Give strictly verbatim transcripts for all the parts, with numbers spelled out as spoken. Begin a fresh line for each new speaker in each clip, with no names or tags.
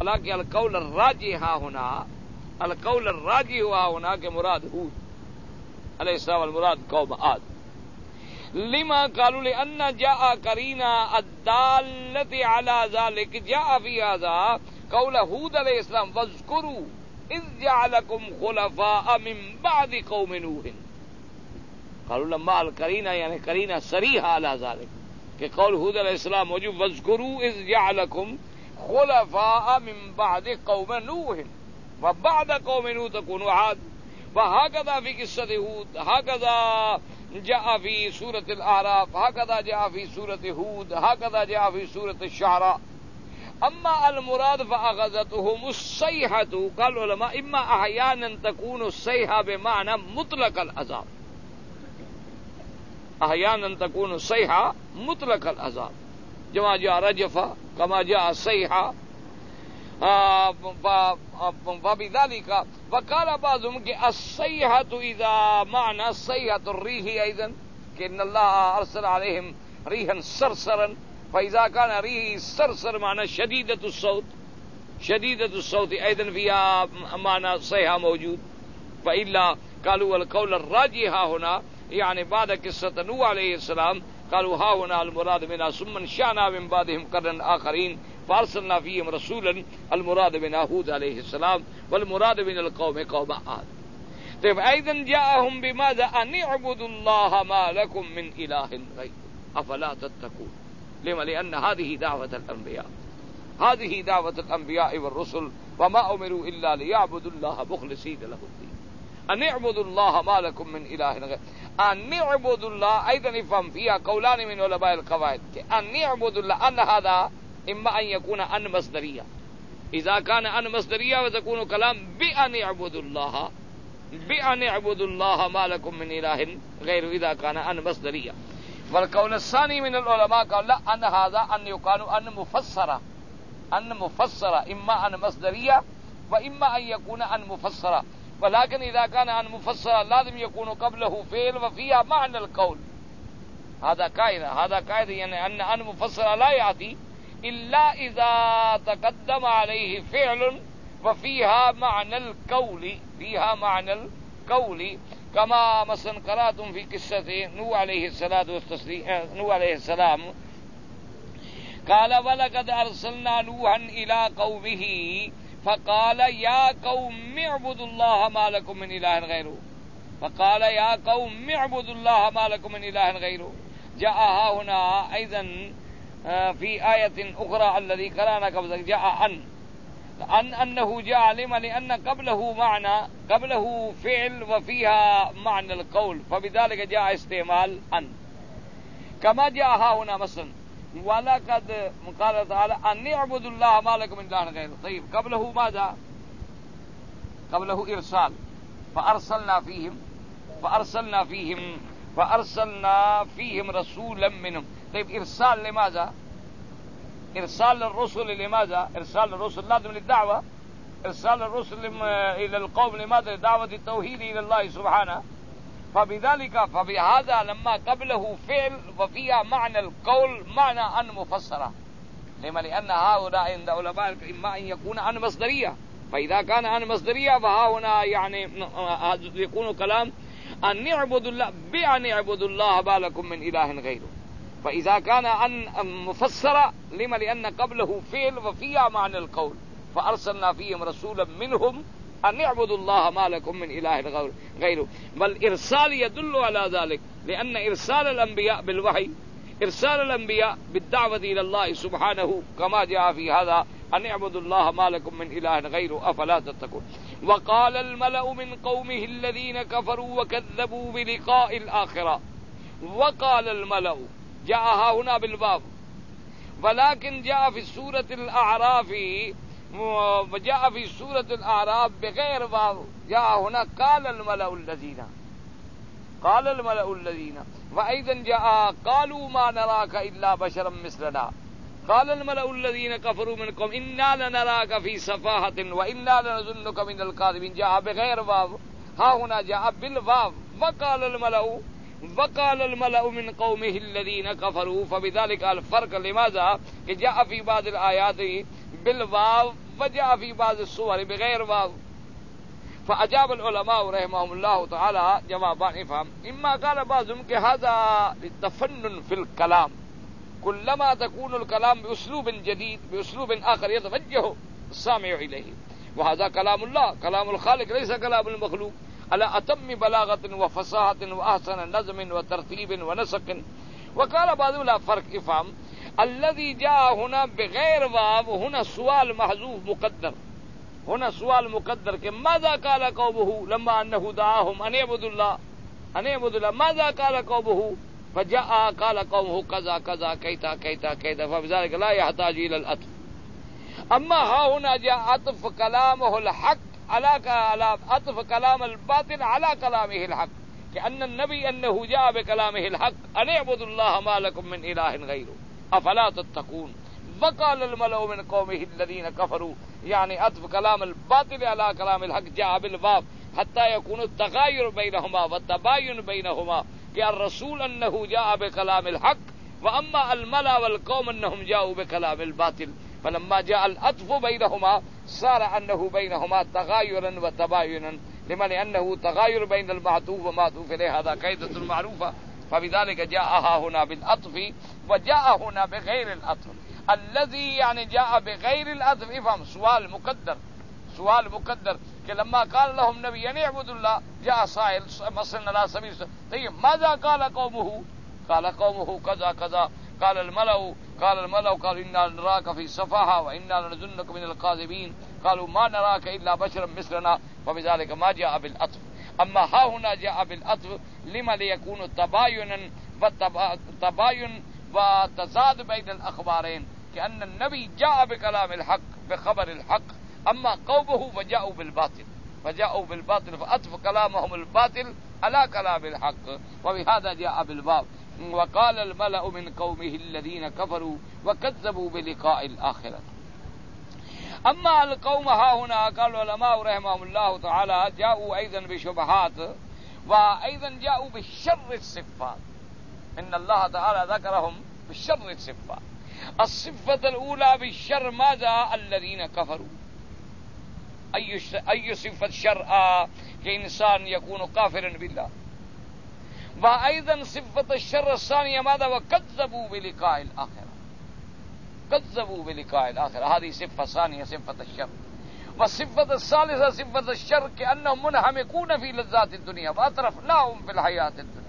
حالانکہ القول الراجح ہاں ہونا القول الراجح ہوا ہونا کہ مراد ہود علیہ السلام والمراد قوم عاد. لما قالوا لأن جاء قرينة الدالة على ذلك جاء في هذا قول هود عليه السلام واذكروا إذ جعلكم خلفاء من بعد قوم نوح. قالوا لما القرينة يعني قرينة صريحة على ذلك کہ قول هود علیہ السلام موجود واذكروا إذ جعلكم خلفاء من بعد قوم نوح وبعد قوم نوح تكون عاد. وهكذا في قصة هود هكذا جاء في سورة الأعراف هكذا جاء في سورة هود هكذا جاء في سورة الشعراء. أما المراد فأخذتهم الصيحة قال العلماء إما أحيانا تكون الصيحة بمعنى مطلق العذاب أحيانا تكون الصيحة مطلق العذاب كما جاء رجفة كما جاء الصيحة. فبذلك وقال بعضهم کہ الصيحة إذا معنى الصيحة الريح أيضا كأن الله أرسل عليهم ريحا صرصرا فإذا كان ريح صرصر معنى شديدة الصوت شديدة الصوت أيضا فيها معنى صيحة موجود. فإلا قالوا القول الراجح هنا يعني بعد قصة نوح عليه السلام قالوا ها هنا المراد منها ثم انشأنا من بعدهم قرنا آخرين فارسلنا فيهم رسولا المراد من هود عليه السلام والمراد من القوم قوم عاد. طيب ايضا جاءهم بماذا ان اعبدوا الله ما لكم من اله غيره افلا تتقون. لما لان هذه دعوة الانبياء هذه دعوة الانبياء والرسل وما امروا الا ليعبدوا الله مخلصين له الدين. ان اعبدوا الله ما لكم من اله غيره ان اعبدوا الله ايضا يفهم فيها قولان من علماء القواعد ان اعبدوا الله ان هذا إما أن يكون أن مصدرية إذا كان أن مصدرية وتكون كلام بأن يعبدوا الله بأن يعبدوا الله ما لكم من إله غير إذا كان أن مصدرية. والقول الثاني من العلماء قال لا أن هذا أن يكون أن مفسرة أن مفسرة إما أن مصدرية وإما أن يكون أن مفسرة. ولكن إذا كان أن مفسرة لازم يكون قبله فعل وفيها معنى القول. هذا قاعدة هذا قاعدة يعني أن أن مفسرة لا يأتي إلا إذا تقدم عليه فعل وفيها معنى القول فيها معنى القول كما مثلا قرأتم في قصة نوح عليه الصلاة والتسليم نوح عليه السلام قال ولقد أرسلنا نوحا إلى قومه فقال يا قوم اعبدوا الله ما لكم من إله غيره فقال يا قوم اعبدوا الله ما لكم من إله غيره. جاء هنا أيضا في آية أخرى الذي قرأنا قبل جاء أن أن أنه جاء لما لأن قبله معنى قبله فعل وفيها معنى القول فبذلك جاء استعمال أن كما جاء هنا مثلا ولقد قال تعالى أن اعبدوا الله ما لكم من إله غيره. طيب قبله ماذا؟ قبله إرسال فأرسلنا فيهم فأرسلنا فيهم فأرسلنا فيهم رسولا منهم. طيب إرسال لماذا؟ إرسال الرسل لماذا؟ إرسال الرسل لازم للدعوة. إرسال الرسل إلى القوم لماذا؟ دعوة التوحيد إلى الله سبحانه. فبذلك فبهذا لما قبله فعل وفيها معنى القول معنى أن مفسرة لما لأن هؤلاء عند علماء إما أن يكون عن مصدرية فإذا كان عن مصدرية فهنا يعني يكون كلام أن يعبدوا الله بأن يعبدوا الله ما لكم من إله غيره. فإذا كان أن مفسرة لما لأن قبله فعل وفيها معنى القول فأرسلنا فيهم رسولا منهم أن يعبدوا الله ما لكم من إله غيره. والإرسال يدل على ذلك لأن إرسال الأنبياء بالوحي إرسال الأنبياء بالدعوة إلى الله سبحانه كما جاء في هذا أن يعبدوا الله ما لكم من إله غيره أفلا تتقون. وقال الملأ من قومه الذين كفروا وكذبوا بلقاء الآخرة. وقال الملأ جاء هنا بالباب ولكن جاء في سورة الأعراف وجاء في سورة الأعراف بغير باب جاء هنا قال الملأ الذين قال الملأ الذين وأيضا جاء قالوا ما نراك إلا بشرا مثلنا قال الملأ الذين كفروا منكم إنا لنراك في سفاهة وإنا لنظنك من الكاذبين. جاء بغير باب ها هنا جاء بالباب وقال الملأ وقال الملأ من قومه الذين كفروا. فبذلك الفرق لماذا جاء في بعض الآيات بالواو وجاء في بعض الصور بغير واو. فأجاب العلماء رحمهم الله تعالى جوابان افهم. إما قال بعضهم کہ هذا للتفنن في الكلام، كلما تكون الكلام بأسلوب جديد بأسلوب آخر يتوجه السامع إليه، وهذا كلام الله، كلام الخالق ليس كلام المخلوق، على أتم بلاغة وفصاحة وأحسن نظم وترتيب ونسق. وقال بعضهم لا فرق افهم، الذي جاء هنا بغير واو هنا سؤال محذوف مقدر، هنا سؤال مقدر کہ ماذا قال قومه لما انه دعاهم ان اعبدوا الله ان اعبدوا الله، ماذا قال قومه فجاء قال قومه كذا كذا كيتا كيتا كيتا، فبذلك لا يحتاج الى العطف. اما ها هنا جاء عطف كلامه الحق على عطف كلام الباطل على كلامه الحق، كأن النبي انه جاء بكلامه الحق ان اعبدوا الله ما لكم من اله غيره افلا تتقون. وقال الملأ من قومه الذين كفروا، يعني عطف كلام الباطل على كلام الحق جاء بالباب حتى يكون التغاير بينهما والتباين بينهما، کہ الرسول انه جاء بكلام الحق واما الملأ والقوم انهم جاءوا بكلام الباطل. فلما جاء العطف بينهما صار انه بينهما تغايرا وتباينا، لما لانه تغاير بين المعطوف ومعطوف اليه، هذا قاعدة معروفة. فبذلك جاءها هنا بالعطف وجاء هنا بغير العطف. الذي يعني جاء بغير العطف افهم سؤال مقدر، سؤال مقدر کہ لما قال لهم نبي ان اعبدوا الله جاء سائل مثلا على سبيل طيب ماذا قال قومه؟ قال قومه كذا كذا. قال الملأ قال الملأ قالوا إنا نراك في سفاهة وإنا لنظنك من الكاذبين، قالوا ما نراك إلا بشرا مثلنا، فبذلك ما جاء بالعطف. أما ها هنا جاء بالعطف لما ليكون تباينا وتباين وتزاد بين الأخبارين، كأن النبي جاء بكلام الحق بخبر الحق، أما قومه فجاءوا بالباطل فجاءوا بالباطل فأطف كلامهم الباطل على كلام الحق، وبهذا جاء بالباب. وقال الملأ من قومه الذين كفروا وكذبوا بلقاء الآخرة. أما القوم ها هنا قال العلماء رحمهم الله تعالى جاءوا أيضا بشبهات وأيضا جاءوا بالشر الصفات. إن الله تعالى ذكرهم بالشر الصفات. الصفة الأولى بالشر ماذا؟ الذين كفروا. أي أي صفة شر كإنسان يكون كافرا بالله. وأيضا صفة الشر الثانية ماذا؟ وكذبوا بلقاء الآخرة. كذبوا بلقاء الآخرة، هذه صفة ثانية صفة الشر. والصفة الثالثة صفة الشر كأنهم منهمكون في لذات الدنيا وأطرفناهم في الحياة الدنيا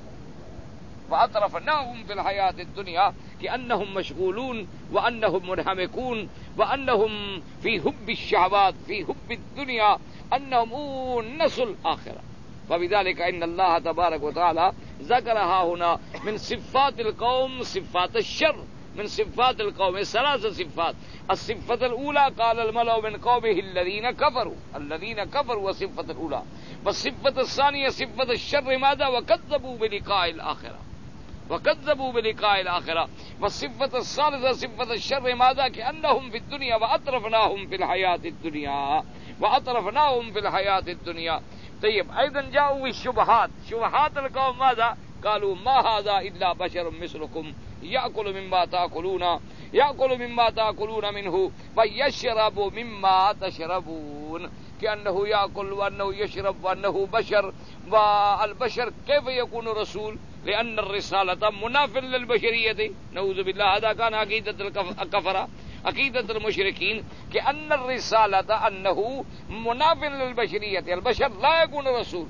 وأطرفناهم في الحياة الدنيا كأنهم مشغولون وأنهم منهمكون وأنهم في حب الشهوات في حب الدنيا، أنهم نسوا الآخرة. فبذلك إن الله تبارك وتعالى ذكرها هنا من صفات القوم صفات الشر، من صفات القوم ثلاث صفات. الصفة الأولى قال الملأ من قومه الذين كفروا الذين كفروا وصفة الأولى. والصفة الثانية صفة الشر ماذا؟ وكذبوا بلقاء الآخرة وكذبوا بلقاء الآخرة. والصفة الثالثة صفة الشر ماذا؟ كأنهم في الدنيا وأطرفناهم في الحياة الدنيا وأطرفناهم في الحياة الدنيا. طيب أيضا جاءوا بالشبهات. شبهات القوم ماذا؟ قالوا ما هذا إلا بشر مثلكم يأكل مما تأكلون يأكل مما تأكلون منه ويشرب مما تشربون، كأنه يأكل وأنه يشرب وأنه بشر. والبشر كيف يكون رسول؟ لأن الرسالة منافر للبشرية، نعوذ بالله. هذا كان عقيدة الكفرة عقيدة المشركين، كأن الرسالة أنه منافر للبشرية، البشر لا يكون رسول.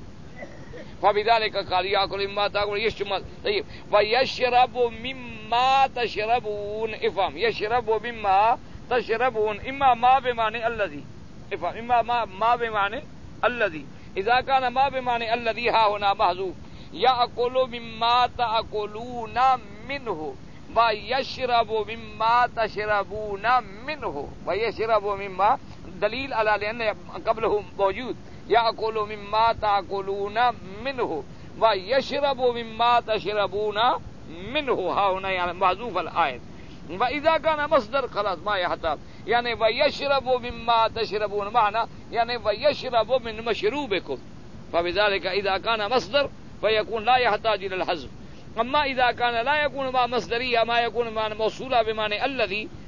فبذلك قال يأكل مما تأكل يشرب. طيب ويشرب مما تشربون. افهم يشرب مما تشربون، إما ما بمعنى الذي، افهم إما ما, ما بمعنى الذي. إذا كان ما بمعنى الذي ها هنا محذوف. يأكل مما تأكلون منه ويشرب مما تشربون منه. ويشرب مما دلیل على لأن قبله موجود. يأكل مما تأكلون منه ويشرب مما تشربون منه، ها هنا يعني محذوف الآية. وإذا كان مصدر خلاص ما يحتاج، يعني ويشرب مما تشربون معنى يعني ويشرب من مشروبكم. فبذلك إذا كان مصدر فيكون لا يحتاج إلى الحذف. أما إذا كان لا يكون مع مصدرية ما يكون مع موصولة بمعنى الذي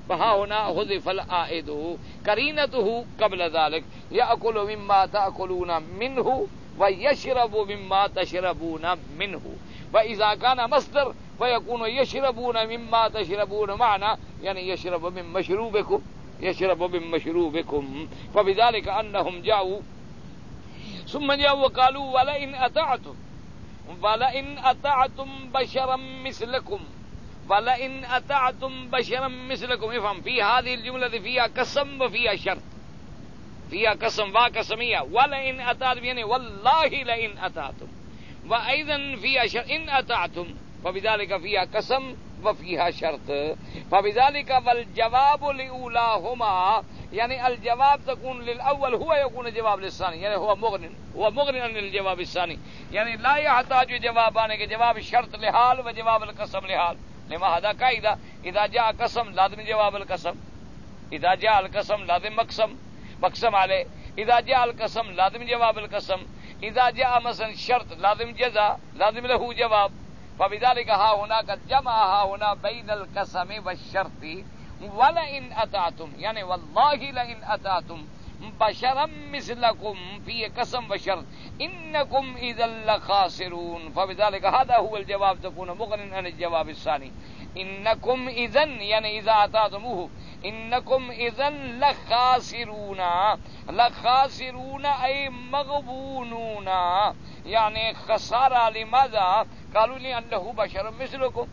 فها هنا حذف العائد قرينته قبل ذلك يأكل مما تأكلون منه ويشرب مما تشربون منه. وإذا كان مصدر فيكون يشربون مما تشربون معنى يعني يشرب من مشروبكم يشرب من مشروبكم. فبذلك أنهم جاءوا ثم جاءوا وقالوا ولئن أطعتم ولئن أطعتم بشرا مثلكم ولئن أطعتم بشرا مثلكم. افهم في هذه الجملة فيها قسم وفيها شرط، فيها قسم وقسمية. ولئن أطعتم يعني والله لئن أطعتم، وأيضا فيها شرط إن أطعتم، فبذلك فيها قسم وفيها شرط. فبذلك والجواب لأولاهما يعني الجواب تكون للأول هو يكون جواب للثاني يعني هو مغن هو مغن عن الجواب الثاني يعني لا يحتاج جوابان کہ جواب شرط لحال وجواب القسم لحال. لما هذا قاعدة إذا جاء قسم لازم جواب القسم، إذا جاء القسم لازم مقسم مقسم عليه، إذا جاء القسم لازم جواب القسم، إذا جاء مثلا شرط لازم جزاء لازم له جواب. فبذلك ها هنا قد جمع ها هنا بين القسم والشرط. ولئن أطعتم يعني والله لئن أطعتم بشرا مثلكم في قسم وشرط إنكم إذا لخاسرون. فبذلك هذا هو الجواب تكون مغن عن الجواب الثاني. إنكم إذن يعني إذا أطعتموه إنكم إذن لخاسرون لخاسرون أي مغبونون يعني خسارة. لماذا؟ قالوا لأنه بشر مثلكم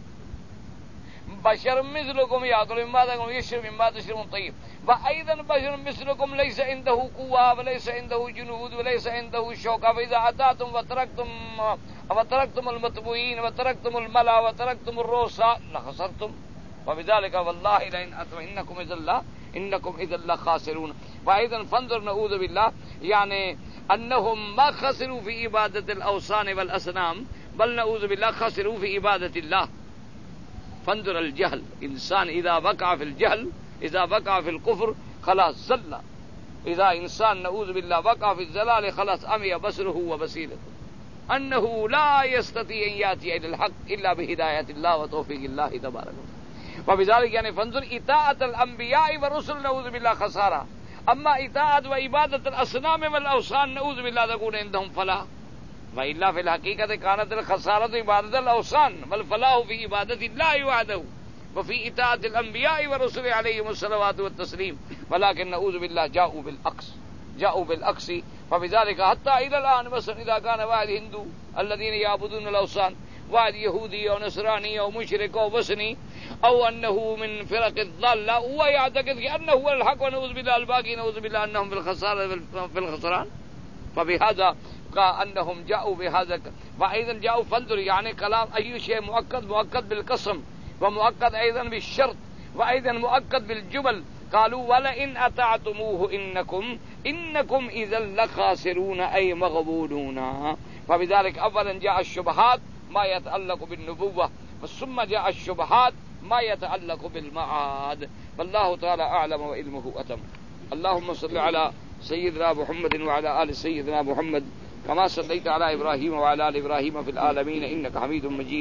بشر مثلكم يأكل مما تأكلون ويشرب مما تشربون. طيب وأيضا بشر مثلكم ليس عنده قوة وليس عنده جنود وليس عنده شوكة. فإذا أتاتم وتركتم وتركتم المتبوعين وتركتم الملا وتركتم الرؤساء لخسرتم. وبذلك والله لئن أطعتم إنكم إذا لا إنكم إذا لخاسرون. وأيضا فانظر نعوذ بالله يعني أنهم ما خسروا في عبادة الأوثان والأصنام بل نعوذ بالله خسروا في عبادة الله. فانظر الجهل، إنسان إذا وقع في الجهل إذا وقع في الكفر خلاص زل. إذا إنسان نعوذ بالله وقع في الزلال خلاص أمي بصره وبصيرته أنه لا يستطيع أن يأتي إلى الحق إلا بهداية الله وتوفيق الله تبارك وتعالى. وبذلك يعني فانظر إطاعة الأنبياء والرسل نعوذ بالله خسارة، أما إطاعة وعبادة الأصنام والأوثان نعوذ بالله تكون عندهم فلاح. وإلا في الحقيقة كانت الخسارة عبادة الأوثان والفلاح في عبادة الله وحده وفي إطاعة الأنبياء والرسل عليهم الصلوات والتسليم. ولكن نعوذ بالله جاءوا بالعكس جاءوا بالعكس. فبذلك حتى إلى الآن مثلا إذا كان واحد هندو الذين يعبدون الأوثان واحد يهودي أو نصراني أو مشرك أو وثني أو أنه من فرق الضالة هو يعتقد أنه هو الحق ونعوذ بالله الباقي نعوذ بالله أنهم في الخسارة في الخسران. فبهذا أنهم جاءوا بهذا. وأيضا جاءوا فانظر يعني كلام أي شيء مؤكد مؤكد بالقسم ومؤكد أيضا بالشرط وأيضا مؤكد بالجمل. قالوا ولئن أطعتموه إنكم إنكم إذا لخاسرون أي مغبونون. فبذلك أولا جاء الشبهات ما يتعلق بالنبوة ثم جاء الشبهات ما يتعلق بالمعاد. والله تعالى أعلم وعلمه أتم. اللهم صل على سيدنا محمد وعلى آل سيدنا محمد كما صليت على إبراهيم وعلى آل إبراهيم في العالمين إنك حميد مجيد.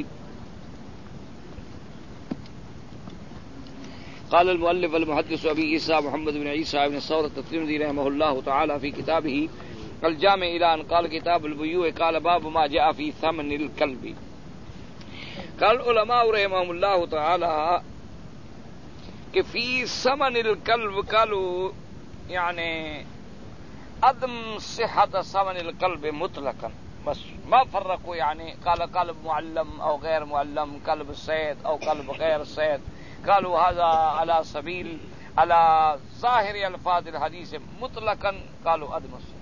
قال المؤلف المحدث أبي عيسى محمد بن عيسى بن الثورة الترمذي رحمه الله تعالى في كتابه الجامع إلى أن قال كتاب البيوع قال باب ما جاء في ثمن الكلب. قال العلماء رحمهم الله تعالى کہ فی ثمن القلب قالوا يعني عدم صحة ثمن القلب مطلقا بس ما فرقوا يعني قال قلب معلم أو غير معلم قلب صيد أو قلب غير صيد. قالوا هذا على سبيل على ظاهر الفاظ الحديث مطلقا قالوا عدم الصحة.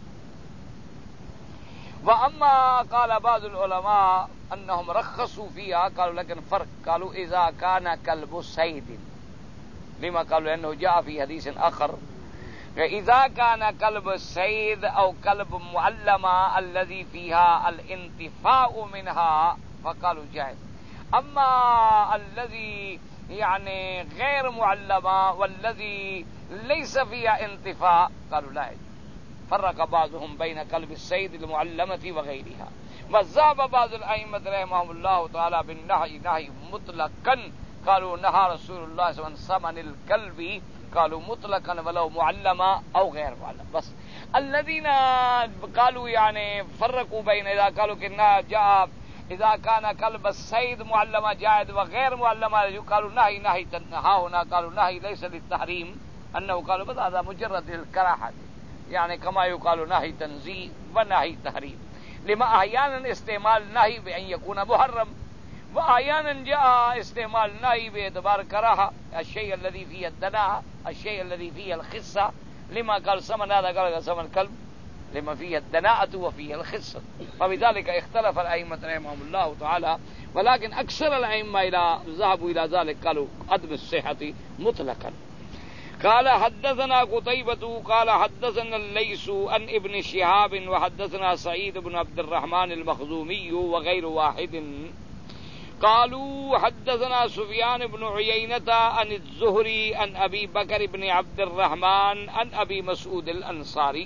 وأما قال بعض العلماء أنهم رخصوا فيها قالوا لكن فرق قالوا إذا كان كلب صيد لما قالوا لأنه جاء في حديث آخر إذا كان كلب صيد أو كلب معلمة الذي فيها الانتفاع منها فقالوا جائز. أما الذي يعني غير معلمة والذي ليس فيها انتفاع قالوا لا يجوز. فرق بعضهم بين كلب الصيد المعلمة وغيرها. وذهب بعض الأئمة رحمهم الله تعالى بالنهي نهي مطلقا قالوا نهى رسول الله صلى الله عليه وسلم ثمن الكلب قالوا مطلقا ولو معلما او غير معلم. بس الذين قالوا يعني فرقوا بين اذا قالوا كنا جاء اذا كان كلب الصيد معلما جائز وغير معلما قالوا نهي نهي ها هنا قالوا نهي ليس للتحريم انه قالوا بس هذا مجرد الكراهه يعني كما يقال نهي تنزيه ونهي تحريم لما احيانا استعمال نهي بان يكون محرم واحيانا جاء استعمال نهي باعتبار كراهه الشيء الذي فيه الدناءة الشيء الذي فيه الخصة لما قال ثمن هذا قال ثمن كلب لما فيه الدناءة وفيه الخصة فبذلك اختلف الأئمة رحمهم الله تعالى ولكن أكثر الأئمة إلى ذهبوا إلى ذلك قالوا عدم الصحة مطلقا. قال حدثنا قتيبة قال حدثنا الليث عن ابن شهاب وحدثنا سعيد بن عبد الرحمن المخزومي وغير واحد قالوا حدثنا سفيان بن عيينة عن الزهري عن أبي بكر بن عبد الرحمن عن أبي مسعود الأنصاري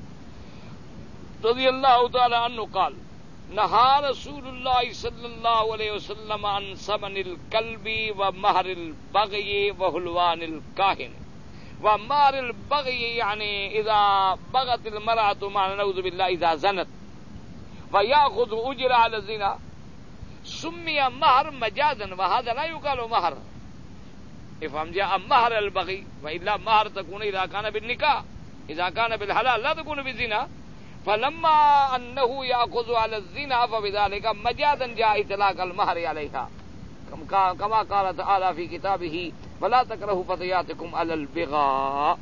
رضي الله تعالى عنه قال نهى رسول الله صلى الله عليه وسلم عن ثمن الكلب ومهر البغي وحلوان الكاهن. ومهر البغي يعني إذا بغت المرأة مع نعوذ بالله إذا زنت فيأخذ أجر على الزنا سمي مهر مجازا وهذا لا يقال مهر. افهم جاء مهر البغي وإلا مهر تكون إذا كان بالنكاح إذا كان بالحلال لا تكون بالزنا فلما أنه يأخذ على الزنا فبذلك مجازا جاء إطلاق المهر عليها كما قال تعالى في كتابه ولا تكرهوا فتياتكم على البغاء.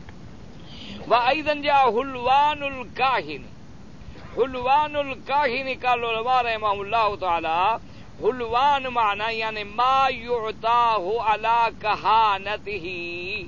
وأيضا جاء حلوان الكاهن. حلوان الكاهن قال العلماء رحمهم الله تعالى حلوان معنى يعني ما يعطاه على كهانته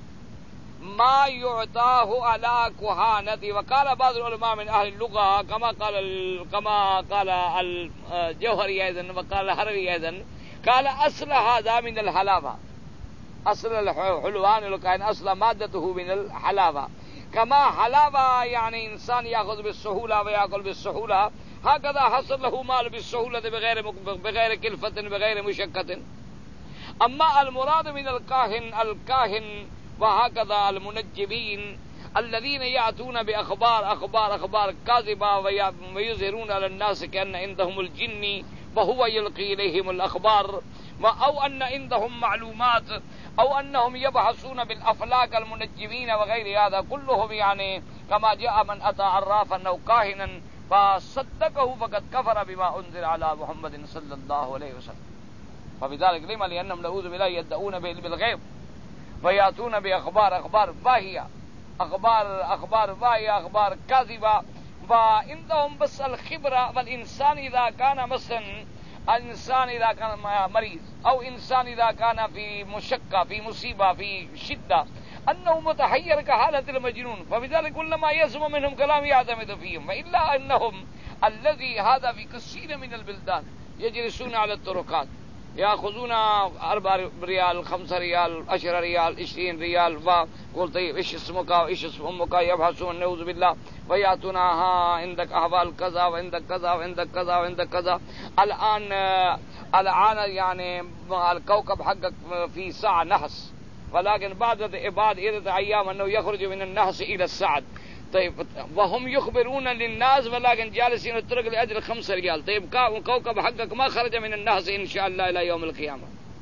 ما يعطاه على كهانته. وقال بعض العلماء من أهل اللغة كما قال كما قال الجوهري أيضا وقال الحرري أيضا قال أصل هذا من الحلاوة. أصل الحلوان الكاهن أصل مادته من الحلاوة كما حلاوة يعني إنسان يأخذ بالسهولة ويأكل بالسهولة هكذا حصل له مال بالسهولة بغير بغير كلفة بغير مشقة. أما المراد من الكاهن الكاهن وهكذا المنجمين الذين يأتون بأخبار أخبار أخبار كاذبة ويظهرون على الناس كأن عندهم الجن وهو يلقي إليهم الأخبار أو أن عندهم معلومات أو أنهم يبحثون بالأفلاك المنجمين وغير هذا كلهم يعني كما جاء من أتى عرافا أو كاهنا فصدقه فقد كفر بما أنزل على محمد صلى الله عليه وسلم. فبذلك لما لأنهم نعوذ بالله يدعون بالغيب ويأتون بأخبار أخبار باهية أخبار أخبار باهية أخبار كاذبة وعندهم بس الخبرة. والإنسان إذا كان مثلا الإنسان إذا كان مريض أو إنسان إذا كان في مشقة في مصيبة في شدة أنه متحير كحالة المجنون فبذلك كلما يسمع منهم كلام يعتمد فيهم. وإلا أنهم الذي هذا في كثير من البلدان يجلسون على الطرقات يأخذون أربع ريال خمسة ريال عشرة ريال عشرين ريال وقل طيب إيش اسمك وإيش اسم أمك يبحثون نعوذ بالله ويأتون ها عندك أحوال كذا وعندك كذا وعندك كذا وعندك كذا. الآن الآن يعني الكوكب حقك في ساعة نحس ولكن بعد بعد عدة أيام أنه يخرج من النحس إلى السعد. طيب وهم يخبرون للناس ولكن جالسين الطرق لأجل خمسة ريال. طيب كوكب حقك ما خرج من النحس إن شاء الله إلى يوم القيامة.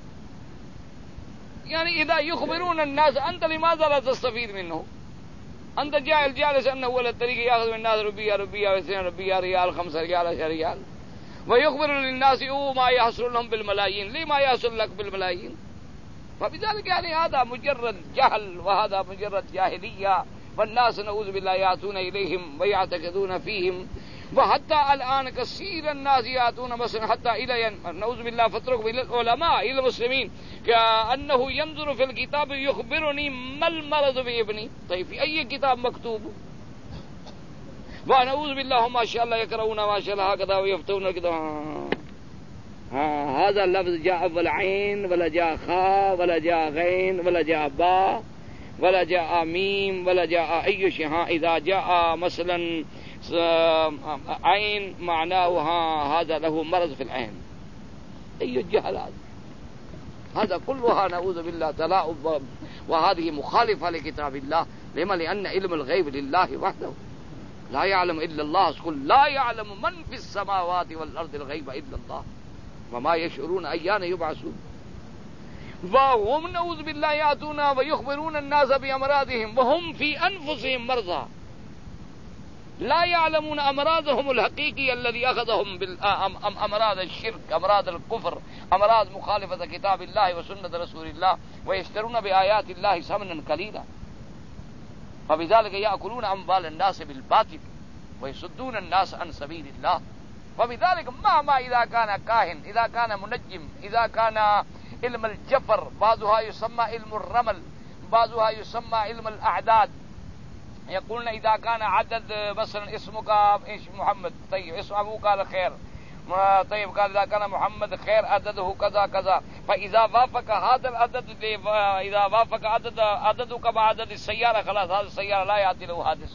يعني إذا يخبرون الناس أنت لماذا لا تستفيد منه؟ أنت جاهل جالس أنه هو الطريق يأخذ من الناس ربية ربية واثنين ربية ريال خمسة ريال عشرة ريال ويخبر للناس أوه ما يحصل لهم بالملايين. ليه ما يحصل لك بالملايين؟ فبذلك يعني هذا مجرد جهل وهذا مجرد جاهلية والناس نعوذ بالله يأتون إليهم ويعتقدون فيهم. وحتى الآن كثير الناس يأتون مثلا حتى إلى نعوذ بالله فتركوا إلى العلماء إلى المسلمين كأنه ينظر في الكتاب يخبرني ما المرض بابني. طيب في أي كتاب مكتوب؟ ونعوذ بالله ما شاء الله يقرؤون ما شاء الله هكذا ويفتون كذا ها هذا اللفظ جاء بالعين ولا جاء خاء ولا جاء غين ولا جاء باء ولا جاء ميم ولا جاء أي شيء. إذا جاء مثلا عين معناه ها هذا له مرض في العين. أي الجهل هذا؟ هذا كلها نعوذ بالله تلاعب، وهذه مخالفة لكتاب الله. لما؟ لأن علم الغيب لله وحده، لا يعلم إلا الله. قل لا يعلم من في السماوات والأرض الغيب إلا الله وما يشعرون أيان يبعثون. وهم نعوذ بالله يأتون ويخبرون الناس بأمراضهم وهم في أنفسهم مرضى لا يعلمون أمراضهم الحقيقي الذي أخذهم بالأمراض الشرك، أمراض الكفر، أمراض مخالفة كتاب الله وسنة رسول الله، ويشترون بآيات الله ثمنا قليلا، فبذلك يأكلون أموال الناس بالباطل ويصدون الناس عن سبيل الله. فبذلك مهما إذا كان كاهن، إذا كان منجم، إذا كان علم الجفر، بعضها يسمى علم الرمل، بعضها يسمى علم الأعداد. يقولون إذا كان عدد مثلا اسمك محمد، طيب اسم أبوك قال خير، طيب قال إذا كان محمد خير عدده كذا كذا، فإذا وافق هذا العدد، إذا وافق عدد عددك بعدد السيارة خلاص هذا السيارة لا يأتي له حادث.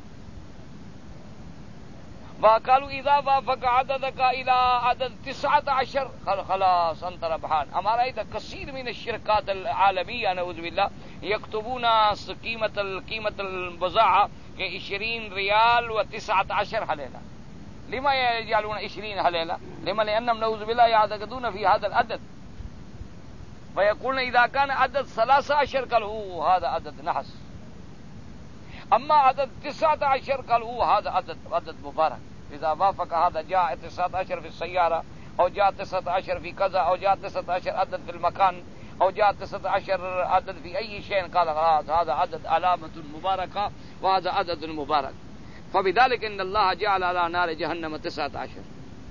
وقالوا إذا وافق عددك إلى عدد تسعة عشر خلاص أنت ربحان. ہمارا ادھر کثیر من الشركات العالمية نعوذ بالله يكتبون قيمة القيمة البضاعة كعشرين ريال وتسعة عشر حليلة. لما يجعلون عشرين حليلة؟ لما؟ لأنهم نعوذ بالله يعتقدون في هذا العدد، ويقولون إذا كان عدد ثلاثة عشر قالوا هذا عدد نحس، أما عدد تسعة عشر قالوا هذا عدد عدد مبارك. إذا وافق هذا جاء تسعة عشر في السيارة، أو جاء تسعة عشر في كذا، أو جاء تسعة عشر عدد في المكان، أو جاء تسعة عشر عدد في أي شيء، قال هذا عدد علامة مباركة وهذا عدد مبارك. فبذلك إن الله جعل على نار جهنم تسعة عشر.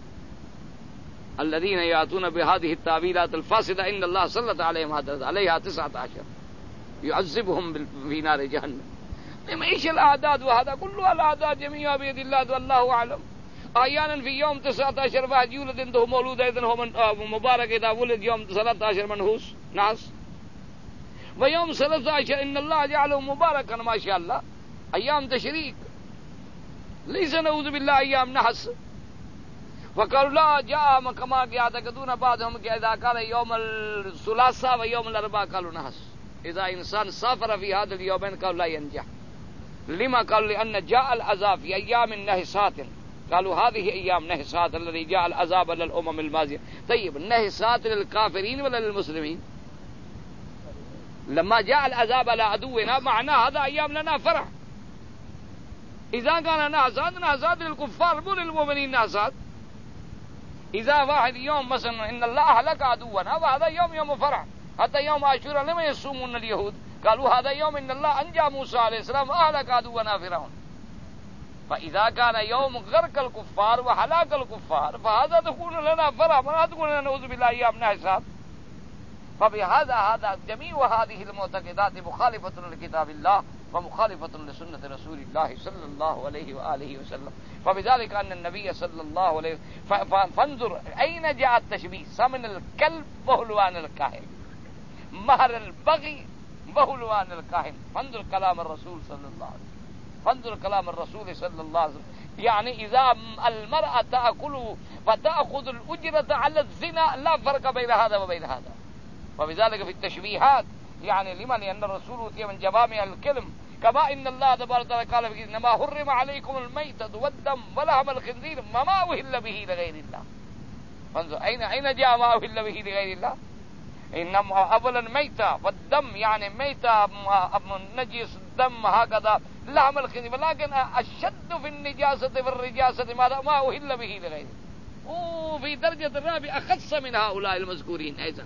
الذين يأتون بهذه التأويلات الفاسدة إن الله سلط عليهم عليها تسعة عشر يعذبهم في نار جهنم. ايش الاعداد؟ وهذا كله الاعداد جميعها بيد الله والله اعلم. احيانا في يوم تسعة عشر واحد يولد عنده مولود اذا هو مبارك، اذا ولد يوم ثلاثة عشر منحوس ناس، ويوم ثلاثة عشر ان الله جعله مباركا ما شاء الله، ايام تشريك ليس نعوذ بالله ايام نحس. وقالوا لا جاء كما يعتقدون بعضهم اذا كان يوم الثلاثاء ويوم الاربعاء قالوا نحس. اذا انسان سافر في هذا اليومين قالوا لا ينجح. لما؟ قالوا لأن جاء العذاب في أيام نحسات، قالوا هذه أيام نحسات الذي جاء العذاب للأمم الماضية. طيب نحسات للكافرين ولا للمسلمين؟ لما جاء العذاب على عدونا معناه هذا أيام لنا فرح. إذا كان نحسات نحسات للكفار مو للمؤمنين نحسات. إذا واحد يوم مثلا إن الله أهلك عدونا وهذا يوم يوم فرح. حتى يوم عاشوراء لما يصومون اليهود قالوا هذا يوم إن الله أنجى موسى عليه السلام وأهلك عدونا فرعون. فإذا كان يوم غرق الكفار وهلاك الكفار فهذا تكون لنا فرح، ولا تكون لنا نعوذ بالله أيام نحسات. فبهذا هذا جميع هذه المعتقدات مخالفة لكتاب الله ومخالفة لسنة رسول الله صلى الله عليه وآله وسلم. فبذلك أن النبي صلى الله عليه وسلم فانظر أين جاء التشبيه، ثمن الكلب وهلوان الكاهن، مهر البغي وهلوان الكاهن. فانظر كلام الرسول صلى الله عليه وسلم، فانظر كلام الرسول صلى الله عليه وسلم. يعني إذا المرأة تأكل فتأخذ الأجرة على الزنا لا فرق بين هذا وبين هذا. وبذلك في التشبيهات يعني لمن؟ لأن الرسول أوتي من جوامع الكلم، كما إن الله تبارك وتعالى قال في إنما حرم عليكم الميتة والدم ولحم الخنزير وما أهل به لغير الله. فانظر أين أين جاء ما أهل به لغير الله؟ إنما أولا ميتة والدم يعني ميتة نجس الدم هكذا لحم الخنزير، ولكن الشد في النجاسة في الرجاسة ماذا؟ ما أهل به لغيره. وفي درجة الرابع أخص من هؤلاء المذكورين أيضا.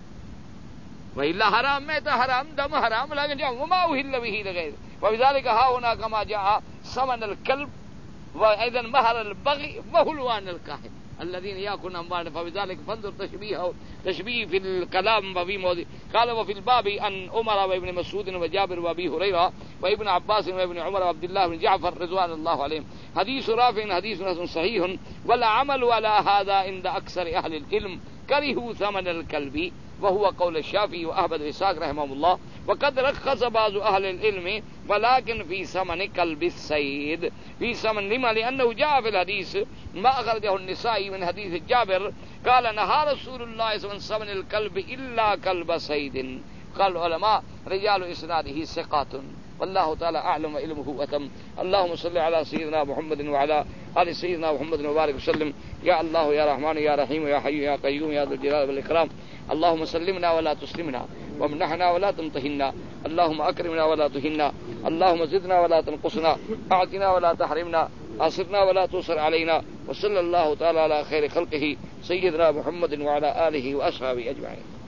وإلا حرام ميتة حرام دم حرام، لكن جاء وما أهل به لغيره. وبذلك ها هنا كما جاء ثمن الكلب وأيضا مهر البغي وهلوان الكاهن الذين يأكلون أموالنا. فبذلك فانظر تشبيه تشبيه في الكلام وفي موضوع. قال وفي الباب عن عمر وابن مسعود وجابر وابي هريرة وابن عباس وابن عمر وعبد الله بن جعفر رضوان الله عليهم حديث رافع حديث صحيح ولا عمل على هذا عند أكثر أهل العلم كرهوا ثمن الكلب وهو قول الشافعي وأحمد وإسحاق رحمه الله وقد رخص بعض اهل العلم ولكن في ثمن كلب الصيد في ثمن لما لانه جاء في الحديث ما اخرجه النسائي من حديث جابر قال نهى رسول الله صلى الله عليه وسلم عن ثمن الكلب الا كلب صيد. قال العلماء رجال اسناده ثقات والله تعالى اعلم علمه وتم. اللهم صل على سيدنا محمد وعلى ال سيدنا محمد وبارك وسلم. يا الله يا رحمن يا رحيم يا حي يا قيوم يا ذو الجلال والاكرام. اللهم سلمنا ولا تسلمنا وامنحنا ولا تمتهنا. اللهم اكرمنا ولا تهنا. اللهم زدنا ولا تنقصنا. اعطنا ولا تحرمنا. آصرنا ولا توصر علينا. وصلى الله تعالى على خير خلقه سيدنا محمد وعلى آله وأصحابه أجمعين.